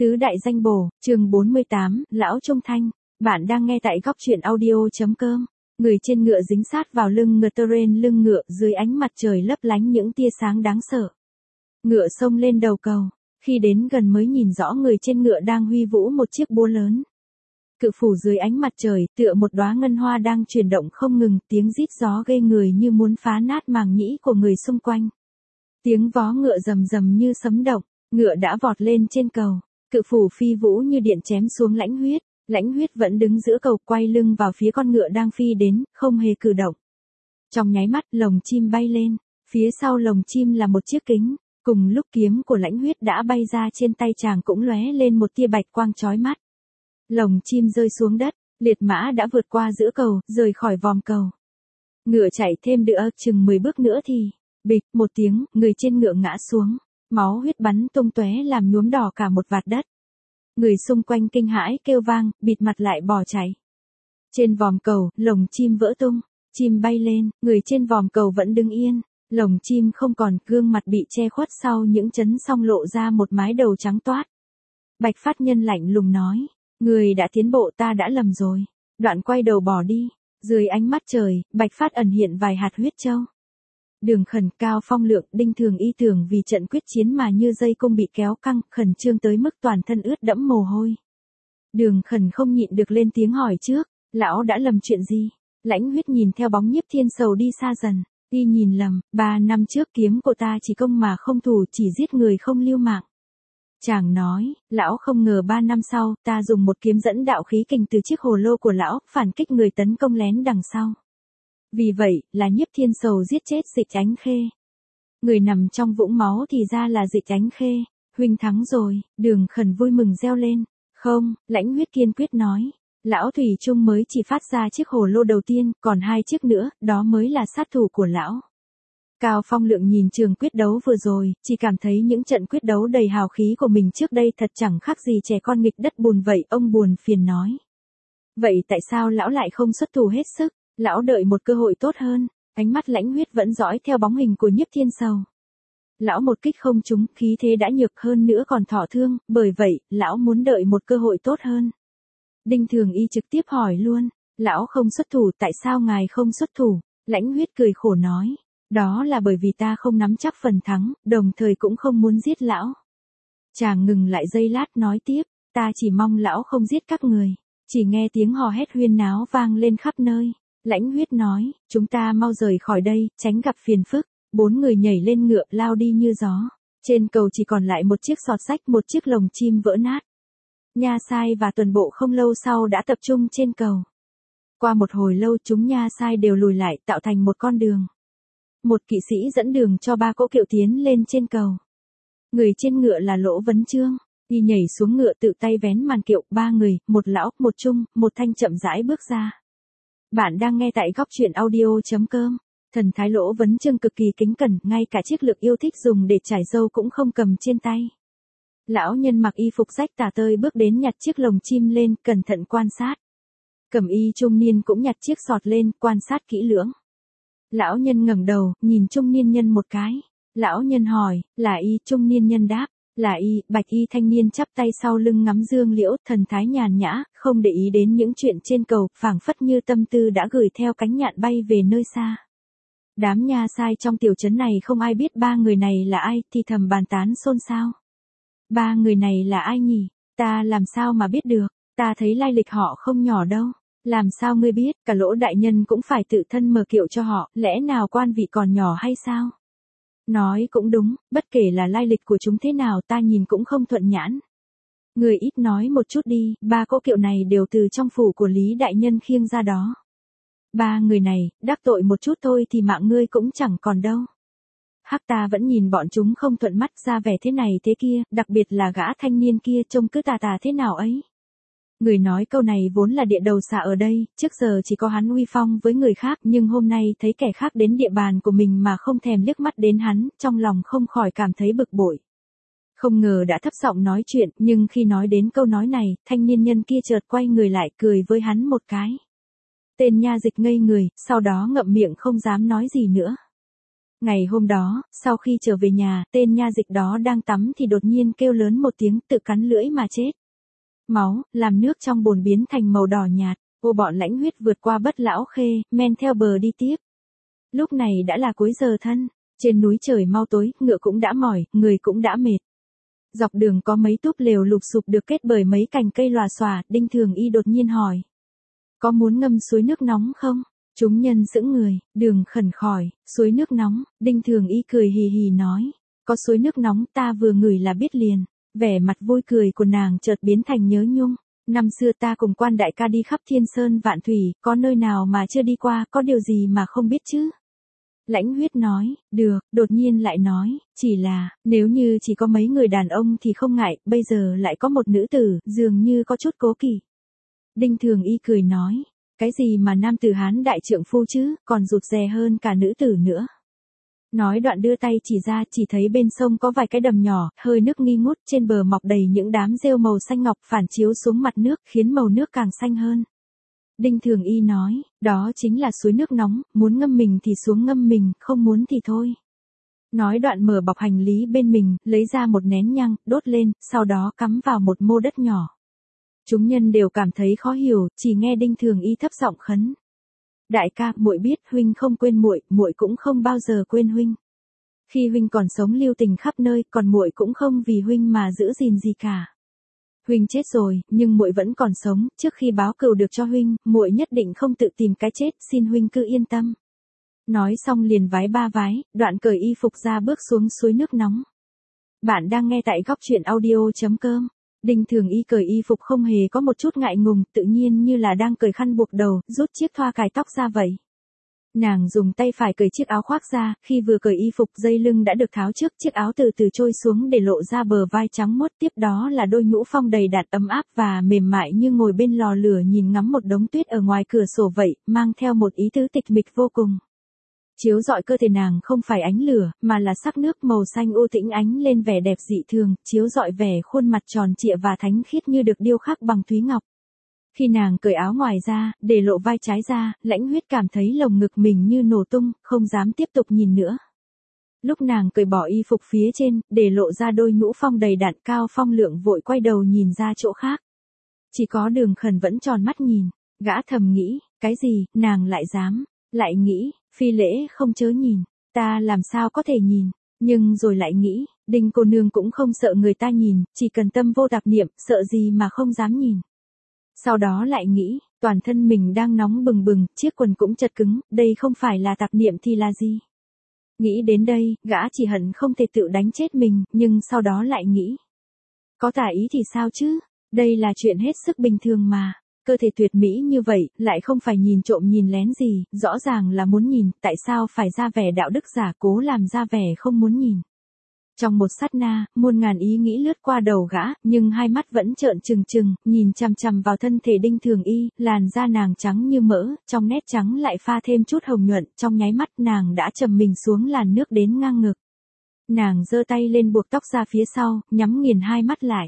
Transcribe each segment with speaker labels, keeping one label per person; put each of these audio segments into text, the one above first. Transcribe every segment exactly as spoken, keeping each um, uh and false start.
Speaker 1: Tứ đại danh bổ, chương bốn mươi tám, Lão Trung Thanh. Bạn đang nghe tại góc truyện audio.com. Người trên ngựa dính sát vào lưng ngựa terrain lưng ngựa dưới ánh mặt trời lấp lánh những tia sáng đáng sợ. Ngựa xông lên đầu cầu, khi đến gần mới nhìn rõ người trên ngựa đang huy vũ một chiếc búa lớn. Cự phủ dưới ánh mặt trời tựa một đóa ngân hoa đang chuyển động không ngừng, tiếng rít gió ghê người như muốn phá nát màng nhĩ của người xung quanh. Tiếng vó ngựa rầm rầm như sấm động, ngựa đã vọt lên trên cầu. Cự phủ phi vũ như điện chém xuống Lãnh Huyết, Lãnh Huyết vẫn đứng giữa cầu quay lưng vào phía con ngựa đang phi đến, không hề cử động. Trong nháy mắt lồng chim bay lên, phía sau lồng chim là một chiếc kính, cùng lúc kiếm của Lãnh Huyết đã bay ra trên tay chàng cũng lóe lên một tia bạch quang chói mắt. Lồng chim rơi xuống đất, liệt mã đã vượt qua giữa cầu, rời khỏi vòm cầu. Ngựa chạy thêm được chừng mười bước nữa thì, bịch một tiếng, người trên ngựa ngã xuống. Máu huyết bắn tung tóe làm nhuốm đỏ cả một vạt đất. Người xung quanh kinh hãi kêu vang, bịt mặt lại bỏ chạy. Trên vòm cầu, lồng chim vỡ tung, chim bay lên, người trên vòm cầu vẫn đứng yên. Lồng chim không còn, gương mặt bị che khuất sau những chấn song lộ ra một mái đầu trắng toát. Bạch Phát Nhân lạnh lùng nói, người đã tiến bộ, ta đã lầm rồi. Đoạn quay đầu bỏ đi. Dưới ánh mắt trời, Bạch Phát ẩn hiện vài hạt huyết châu. Đường Khẩn, Cao Phong Lượng, Đinh Thường Y tưởng vì trận quyết chiến mà như dây cung bị kéo căng, khẩn trương tới mức toàn thân ướt đẫm mồ hôi. Đường Khẩn không nhịn được lên tiếng hỏi trước, lão đã lầm chuyện gì? Lãnh Huyết nhìn theo bóng Nhiếp Thiên Sầu đi xa dần, y nhìn lầm, ba năm trước kiếm của ta chỉ công mà không thủ, chỉ giết người không lưu mạng. Chàng nói, lão không ngờ ba năm sau, ta dùng một kiếm dẫn đạo khí kình từ chiếc hồ lô của lão, phản kích người tấn công lén đằng sau. Vì vậy, là Nhiếp Thiên Sầu giết chết Dịch Ánh Khê. Người nằm trong vũng máu thì ra là Dịch Ánh Khê. Huynh thắng rồi, Đường Khẩn vui mừng reo lên. Không, Lãnh Huyết kiên quyết nói. Lão Thủy Trung mới chỉ phát ra chiếc hồ lô đầu tiên, còn hai chiếc nữa, đó mới là sát thủ của lão. Cao Phong Lượng nhìn trường quyết đấu vừa rồi, chỉ cảm thấy những trận quyết đấu đầy hào khí của mình trước đây thật chẳng khác gì trẻ con nghịch đất bùn vậy, ông buồn phiền nói. Vậy tại sao lão lại không xuất thủ hết sức? Lão đợi một cơ hội tốt hơn, ánh mắt Lãnh Huyết vẫn dõi theo bóng hình của Nhiếp Thiên Sầu. Lão một kích không trúng, khí thế đã nhược hơn nữa còn thọ thương, bởi vậy, lão muốn đợi một cơ hội tốt hơn. Đinh Thường Y trực tiếp hỏi luôn, lão không xuất thủ, tại sao ngài không xuất thủ? Lãnh Huyết cười khổ nói, đó là bởi vì ta không nắm chắc phần thắng, đồng thời cũng không muốn giết lão. Chàng ngừng lại giây lát nói tiếp, ta chỉ mong lão không giết các người. Chỉ nghe tiếng hò hét huyên náo vang lên khắp nơi. Lãnh Huyết nói, chúng ta mau rời khỏi đây, tránh gặp phiền phức. Bốn người nhảy lên ngựa lao đi như gió. Trên cầu chỉ còn lại một chiếc sọt sách, một chiếc lồng chim vỡ nát. Nha Sai và Tuần Bộ không lâu sau đã tập trung trên cầu. Qua một hồi lâu chúng Nha Sai đều lùi lại tạo thành một con đường. Một kỵ sĩ dẫn đường cho ba cỗ kiệu tiến lên trên cầu. Người trên ngựa là Lỗ Vấn Chương. Y nhảy xuống ngựa tự tay vén màn kiệu, ba người, một lão, một trung, một thanh chậm rãi bước ra. Bạn đang nghe tại góc truyện audio.com. Thần thái Lỗ Vấn Chương cực kỳ kính cẩn, ngay cả chiếc lược yêu thích dùng để trải râu cũng không cầm trên tay. Lão nhân mặc y phục rách tả tơi bước đến nhặt chiếc lồng chim lên, cẩn thận quan sát. Cẩm y trung niên cũng nhặt chiếc sọt lên, quan sát kỹ lưỡng. Lão nhân ngẩng đầu, nhìn trung niên nhân một cái. Lão nhân hỏi, là y? Trung niên nhân đáp, là y. Bạch y thanh niên chắp tay sau lưng ngắm dương liễu, thần thái nhàn nhã, không để ý đến những chuyện trên cầu, phảng phất như tâm tư đã gửi theo cánh nhạn bay về nơi xa. Đám Nha Sai trong tiểu trấn này không ai biết ba người này là ai, thì thầm bàn tán xôn xao. Ba người này là ai nhỉ? Ta làm sao mà biết được? Ta thấy lai lịch họ không nhỏ đâu. Làm sao ngươi biết? Cả Lỗ đại nhân cũng phải tự thân mở kiệu cho họ, lẽ nào quan vị còn nhỏ hay sao? Nói cũng đúng, bất kể là lai lịch của chúng thế nào ta nhìn cũng không thuận nhãn. Người ít nói một chút đi, ba cỗ kiệu này đều từ trong phủ của Lý đại nhân khiêng ra đó. Ba người này, đắc tội một chút thôi thì mạng ngươi cũng chẳng còn đâu. Hắc ta vẫn nhìn bọn chúng không thuận mắt, ra vẻ thế này thế kia, đặc biệt là gã thanh niên kia trông cứ tà tà thế nào ấy. Người nói câu này vốn là địa đầu xà ở đây, trước giờ chỉ có hắn uy phong với người khác, nhưng hôm nay thấy kẻ khác đến địa bàn của mình mà không thèm liếc mắt đến hắn, trong lòng không khỏi cảm thấy bực bội. Không ngờ đã thấp giọng nói chuyện, nhưng khi nói đến câu nói này, thanh niên nhân kia chợt quay người lại cười với hắn một cái. Tên nha dịch ngây người, sau đó ngậm miệng không dám nói gì nữa. Ngày hôm đó, sau khi trở về nhà, tên nha dịch đó đang tắm thì đột nhiên kêu lớn một tiếng, tự cắn lưỡi mà chết. Máu, làm nước trong bồn biến thành màu đỏ nhạt, ô bọn Lãnh Huyết vượt qua Bất Lão Khê, men theo bờ đi tiếp. Lúc này đã là cuối giờ thân, trên núi trời mau tối, ngựa cũng đã mỏi, người cũng đã mệt. Dọc đường có mấy túp lều lụp xụp được kết bởi mấy cành cây lòa xòa, Đinh Thường Y đột nhiên hỏi. Có muốn ngâm suối nước nóng không? Chúng nhân sững người, Đường khẩn khỏi, suối nước nóng, Đinh Thường Y cười hì hì nói. Có suối nước nóng ta vừa ngửi là biết liền. Vẻ mặt vui cười của nàng chợt biến thành nhớ nhung. Năm xưa ta cùng Quan đại ca đi khắp thiên sơn vạn thủy, có nơi nào mà chưa đi qua, có điều gì mà không biết chứ? Lãnh Huyết nói, được, đột nhiên lại nói, chỉ là, nếu như chỉ có mấy người đàn ông thì không ngại, bây giờ lại có một nữ tử, dường như có chút cố kỵ. Đinh Thường Y cười nói, cái gì mà nam tử Hán đại trượng phu chứ, còn rụt rè hơn cả nữ tử nữa. Nói đoạn đưa tay chỉ ra, chỉ thấy bên sông có vài cái đầm nhỏ, hơi nước nghi ngút, trên bờ mọc đầy những đám rêu màu xanh ngọc phản chiếu xuống mặt nước, khiến màu nước càng xanh hơn. Đinh Thường Y nói, đó chính là suối nước nóng, muốn ngâm mình thì xuống ngâm mình, không muốn thì thôi. Nói đoạn mở bọc hành lý bên mình, lấy ra một nén nhang, đốt lên, sau đó cắm vào một mô đất nhỏ. Chúng nhân đều cảm thấy khó hiểu, chỉ nghe Đinh Thường Y thấp giọng khấn. Đại ca, muội biết huynh không quên muội, muội cũng không bao giờ quên huynh. Khi huynh còn sống lưu tình khắp nơi, còn muội cũng không vì huynh mà giữ gìn gì cả. Huynh chết rồi, nhưng muội vẫn còn sống, trước khi báo cừu được cho huynh, muội nhất định không tự tìm cái chết, xin huynh cứ yên tâm. Nói xong liền vái ba vái, đoạn cởi y phục ra bước xuống suối nước nóng. Bạn đang nghe tại góc truyện audio chấm com. Đinh Thường Y cởi y phục không hề có một chút ngại ngùng, tự nhiên như là đang cởi khăn buộc đầu, rút chiếc thoa cài tóc ra vậy. Nàng dùng tay phải cởi chiếc áo khoác ra, khi vừa cởi y phục dây lưng đã được tháo trước, chiếc áo từ từ trôi xuống để lộ ra bờ vai trắng muốt, tiếp đó là đôi nhũ phong đầy đặn ấm áp và mềm mại như ngồi bên lò lửa nhìn ngắm một đống tuyết ở ngoài cửa sổ vậy, mang theo một ý tứ tịch mịch vô cùng. Chiếu rọi cơ thể nàng không phải ánh lửa, mà là sắc nước màu xanh u tĩnh ánh lên vẻ đẹp dị thường, chiếu rọi vẻ khuôn mặt tròn trịa và thánh khiết như được điêu khắc bằng thúy ngọc. Khi nàng cởi áo ngoài ra, để lộ vai trái ra, Lãnh Huyết cảm thấy lồng ngực mình như nổ tung, không dám tiếp tục nhìn nữa. Lúc nàng cởi bỏ y phục phía trên, để lộ ra đôi nhũ phong đầy đặn, Cao Phong Lượng vội quay đầu nhìn ra chỗ khác. Chỉ có Đường Khẩn vẫn tròn mắt nhìn, gã thầm nghĩ, cái gì, nàng lại dám, lại nghĩ, phi lễ không chớ nhìn, ta làm sao có thể nhìn, nhưng rồi lại nghĩ, Đinh cô nương cũng không sợ người ta nhìn, chỉ cần tâm vô tạp niệm, sợ gì mà không dám nhìn. Sau đó lại nghĩ, toàn thân mình đang nóng bừng bừng, chiếc quần cũng chật cứng, đây không phải là tạp niệm thì là gì? Nghĩ đến đây, gã chỉ hận không thể tự đánh chết mình, nhưng sau đó lại nghĩ. Có tà ý thì sao chứ? Đây là chuyện hết sức bình thường mà. Cơ thể tuyệt mỹ như vậy, lại không phải nhìn trộm nhìn lén gì, rõ ràng là muốn nhìn, tại sao phải ra vẻ đạo đức giả cố làm ra vẻ không muốn nhìn. Trong một sát na, muôn ngàn ý nghĩ lướt qua đầu gã, nhưng hai mắt vẫn trợn trừng trừng, nhìn chằm chằm vào thân thể Đinh Thường Y, làn da nàng trắng như mỡ, trong nét trắng lại pha thêm chút hồng nhuận, trong nháy mắt nàng đã trầm mình xuống làn nước đến ngang ngực. Nàng giơ tay lên buộc tóc ra phía sau, nhắm nghiền hai mắt lại.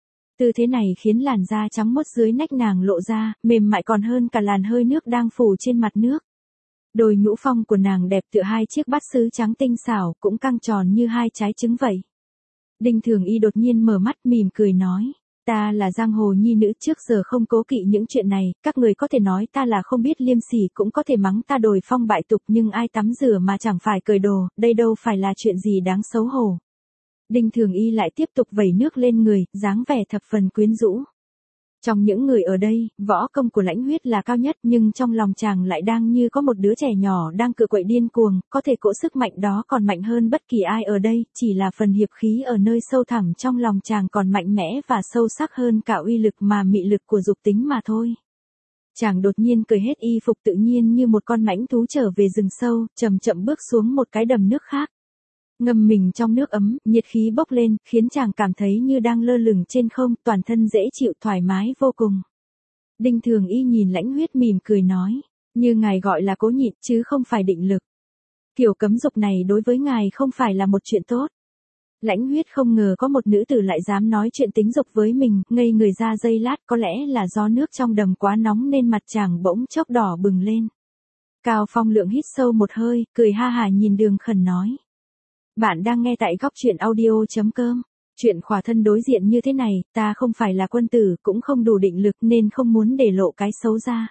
Speaker 1: Tư thế này khiến làn da trắng muốt dưới nách nàng lộ ra, mềm mại còn hơn cả làn hơi nước đang phủ trên mặt nước. Đôi nhũ phong của nàng đẹp tựa hai chiếc bát sứ trắng tinh xảo, cũng căng tròn như hai trái trứng vậy. Đinh Thường Y đột nhiên mở mắt mỉm cười nói, ta là giang hồ nhi nữ trước giờ không cố kỵ những chuyện này, các người có thể nói ta là không biết liêm sỉ, cũng có thể mắng ta đồi phong bại tục, nhưng ai tắm rửa mà chẳng phải cởi đồ, đây đâu phải là chuyện gì đáng xấu hổ. Đinh Thường Y lại tiếp tục vẩy nước lên người, dáng vẻ thập phần quyến rũ. Trong những người ở đây, võ công của Lãnh Huyết là cao nhất, nhưng trong lòng chàng lại đang như có một đứa trẻ nhỏ đang cựa quậy điên cuồng, có thể cỗ sức mạnh đó còn mạnh hơn bất kỳ ai ở đây, chỉ là phần hiệp khí ở nơi sâu thẳm trong lòng chàng còn mạnh mẽ và sâu sắc hơn cả uy lực mà mị lực của dục tính mà thôi. Chàng đột nhiên cởi hết y phục tự nhiên như một con mãnh thú trở về rừng sâu, chậm chậm bước xuống một cái đầm nước khác. Ngâm mình trong nước ấm, nhiệt khí bốc lên, khiến chàng cảm thấy như đang lơ lửng trên không, toàn thân dễ chịu thoải mái vô cùng. Đinh Thường Y nhìn Lãnh Huyết mỉm cười nói, như ngài gọi là cố nhịn chứ không phải định lực. Kiểu cấm dục này đối với ngài không phải là một chuyện tốt. Lãnh Huyết không ngờ có một nữ tử lại dám nói chuyện tính dục với mình, ngây người ra giây lát, có lẽ là do nước trong đầm quá nóng nên mặt chàng bỗng chốc đỏ bừng lên. Cao Phong Lượng hít sâu một hơi, cười ha hả nhìn Đường Khẩn nói. Bạn đang nghe tại góc truyện audio.com. Chuyện khỏa thân đối diện như thế này, ta không phải là quân tử, cũng không đủ định lực nên không muốn để lộ cái xấu ra.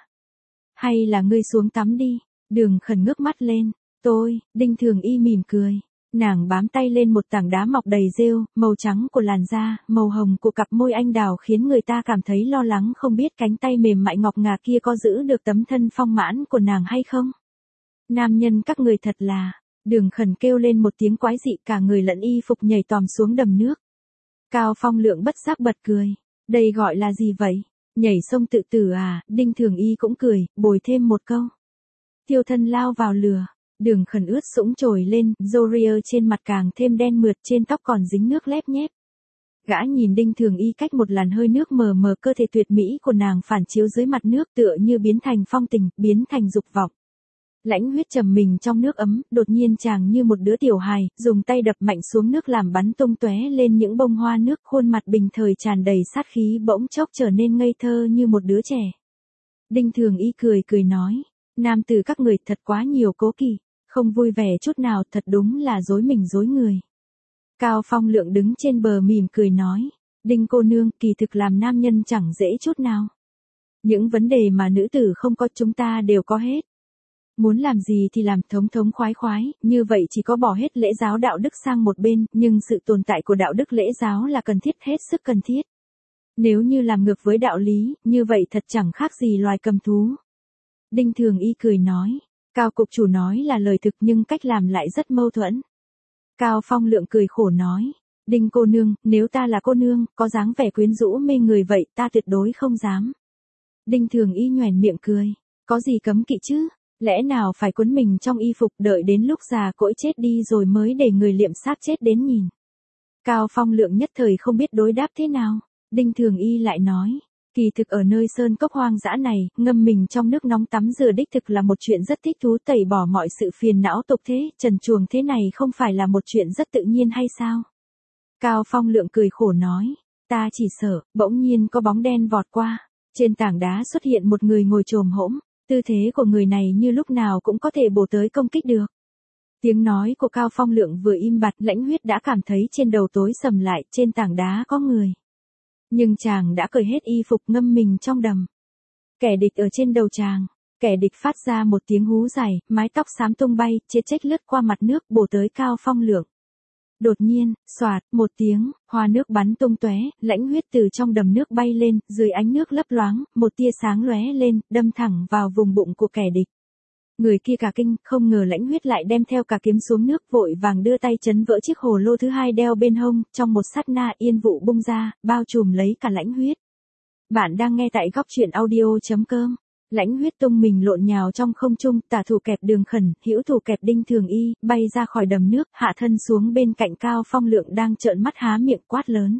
Speaker 1: Hay là ngươi xuống tắm đi. Đường Khẩn ngước mắt lên. Tôi, Đinh Thường Y mỉm cười. Nàng bám tay lên một tảng đá mọc đầy rêu, màu trắng của làn da, màu hồng của cặp môi anh đào khiến người ta cảm thấy lo lắng không biết cánh tay mềm mại ngọc ngà kia có giữ được tấm thân phong mãn của nàng hay không. Nam nhân các người thật là, Đường Khẩn kêu lên một tiếng quái dị, cả người lẫn y phục nhảy tòm xuống đầm nước. Cao Phong Lượng bất giác bật cười. Đây gọi là gì vậy? Nhảy sông tự tử à? Đinh Thường Y cũng cười, bồi thêm một câu. Tiêu thân lao vào lửa. Đường Khẩn ướt sũng trồi lên, Zoria trên mặt càng thêm đen mượt, trên tóc còn dính nước lép nhép. Gã nhìn Đinh Thường Y cách một làn hơi nước mờ mờ, cơ thể tuyệt mỹ của nàng phản chiếu dưới mặt nước tựa như biến thành phong tình, biến thành dục vọng. Lãnh Huyết trầm mình trong nước ấm, đột nhiên chàng như một đứa tiểu hài, dùng tay đập mạnh xuống nước làm bắn tung tóe lên những bông hoa nước, khuôn mặt bình thời tràn đầy sát khí bỗng chốc trở nên ngây thơ như một đứa trẻ. Đinh Thường Y cười cười nói, nam tử các người thật quá nhiều cố kỵ, không vui vẻ chút nào, thật đúng là dối mình dối người. Cao Phong Lượng đứng trên bờ mỉm cười nói, Đinh cô nương, kỳ thực làm nam nhân chẳng dễ chút nào. Những vấn đề mà nữ tử không có chúng ta đều có hết. Muốn làm gì thì làm, thống thống khoái khoái, như vậy chỉ có bỏ hết lễ giáo đạo đức sang một bên, nhưng sự tồn tại của đạo đức lễ giáo là cần thiết, hết sức cần thiết. Nếu như làm ngược với đạo lý, như vậy thật chẳng khác gì loài cầm thú. Đinh Thường Y cười nói, Cao cục chủ nói là lời thực nhưng cách làm lại rất mâu thuẫn. Cao Phong Lượng cười khổ nói, Đinh cô nương, nếu ta là cô nương, có dáng vẻ quyến rũ mê người vậy, ta tuyệt đối không dám. Đinh Thường Y nhoẻn miệng cười, có gì cấm kỵ chứ? Lẽ nào phải cuốn mình trong y phục đợi đến lúc già cỗi chết đi rồi mới để người liệm xác chết đến nhìn. Cao Phong Lượng nhất thời không biết đối đáp thế nào. Đinh Thường Y lại nói, kỳ thực ở nơi sơn cốc hoang dã này, ngâm mình trong nước nóng tắm rửa đích thực là một chuyện rất thích thú, tẩy bỏ mọi sự phiền não tục thế, trần truồng thế này không phải là một chuyện rất tự nhiên hay sao? Cao Phong Lượng cười khổ nói, ta chỉ sợ, bỗng nhiên có bóng đen vọt qua, trên tảng đá xuất hiện một người ngồi chồm hỗn. Tư thế của người này như lúc nào cũng có thể bổ tới công kích được. Tiếng nói của Cao Phong Lượng vừa im bặt, Lãnh Huyết đã cảm thấy trên đầu tối sầm lại, trên tảng đá có người. Nhưng chàng đã cởi hết y phục ngâm mình trong đầm. Kẻ địch ở trên đầu chàng, kẻ địch phát ra một tiếng hú dài, mái tóc xám tung bay, chết chếch lướt qua mặt nước bổ tới Cao Phong Lượng. Đột nhiên, xoạt, một tiếng, hoa nước bắn tung tóe, Lãnh Huyết từ trong đầm nước bay lên, dưới ánh nước lấp loáng, một tia sáng lóe lên, đâm thẳng vào vùng bụng của kẻ địch. Người kia cả kinh, không ngờ Lãnh Huyết lại đem theo cả kiếm xuống nước, vội vàng đưa tay chấn vỡ chiếc hồ lô thứ hai đeo bên hông, trong một sát na yên vụ bung ra, bao trùm lấy cả Lãnh Huyết. Bạn đang nghe tại góc truyện audio.com. Lãnh Huyết tung mình lộn nhào trong không trung, tả thủ kẹp Đường Khẩn, hữu thủ kẹp Đinh Thường Y, bay ra khỏi đầm nước, hạ thân xuống bên cạnh Cao Phong Lượng đang trợn mắt há miệng quát lớn.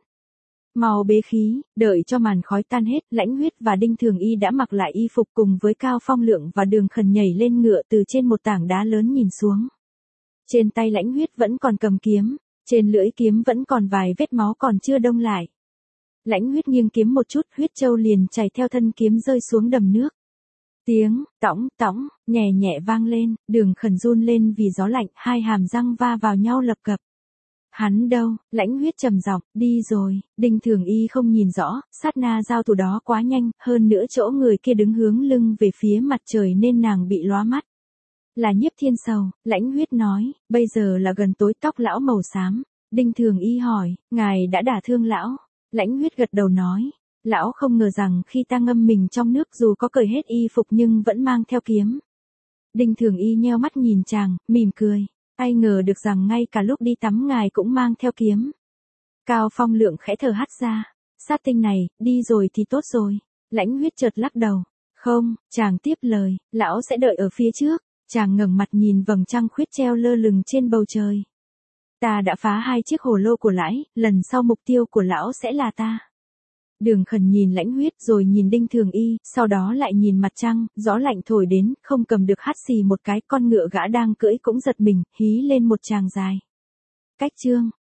Speaker 1: Mau bế khí, đợi cho màn khói tan hết, Lãnh Huyết và Đinh Thường Y đã mặc lại y phục cùng với Cao Phong Lượng và Đường Khẩn nhảy lên ngựa từ trên một tảng đá lớn nhìn xuống. Trên tay Lãnh Huyết vẫn còn cầm kiếm, trên lưỡi kiếm vẫn còn vài vết máu còn chưa đông lại. Lãnh Huyết nghiêng kiếm một chút, huyết châu liền chảy theo thân kiếm rơi xuống đầm nước. Tiếng, tõng, tõng, nhẹ nhẹ vang lên, Đường Khẩn run lên vì gió lạnh, hai hàm răng va vào nhau lập cập. Hắn đâu? Lãnh Huyết trầm giọng, đi rồi. Đinh Thường Y không nhìn rõ, sát na giao thủ đó quá nhanh, hơn nữa chỗ người kia đứng hướng lưng về phía mặt trời nên nàng bị lóa mắt. Là Nhiếp Thiên Sầu, Lãnh Huyết nói, bây giờ là gần tối, tóc lão màu xám. Đinh Thường Y hỏi, ngài đã đả thương lão? Lãnh Huyết gật đầu nói, lão không ngờ rằng khi ta ngâm mình trong nước dù có cởi hết y phục nhưng vẫn mang theo kiếm. Đinh Thường Y nheo mắt nhìn chàng, mỉm cười. Ai ngờ được rằng ngay cả lúc đi tắm ngài cũng mang theo kiếm. Cao Phong Lượng khẽ thở hắt ra. Sát tinh này, đi rồi thì tốt rồi. Lãnh Huyết chợt lắc đầu. Không, chàng tiếp lời, lão sẽ đợi ở phía trước. Chàng ngẩng mặt nhìn vầng trăng khuyết treo lơ lửng trên bầu trời. Ta đã phá hai chiếc hồ lô của lãi, lần sau mục tiêu của lão sẽ là ta. Đường Khẩn nhìn Lãnh Huyết rồi nhìn Đinh Thường Y, sau đó lại nhìn mặt trăng, gió lạnh thổi đến, không cầm được hắt xì một cái, con ngựa gã đang cưỡi cũng giật mình, hí lên một tràng dài. Cách chương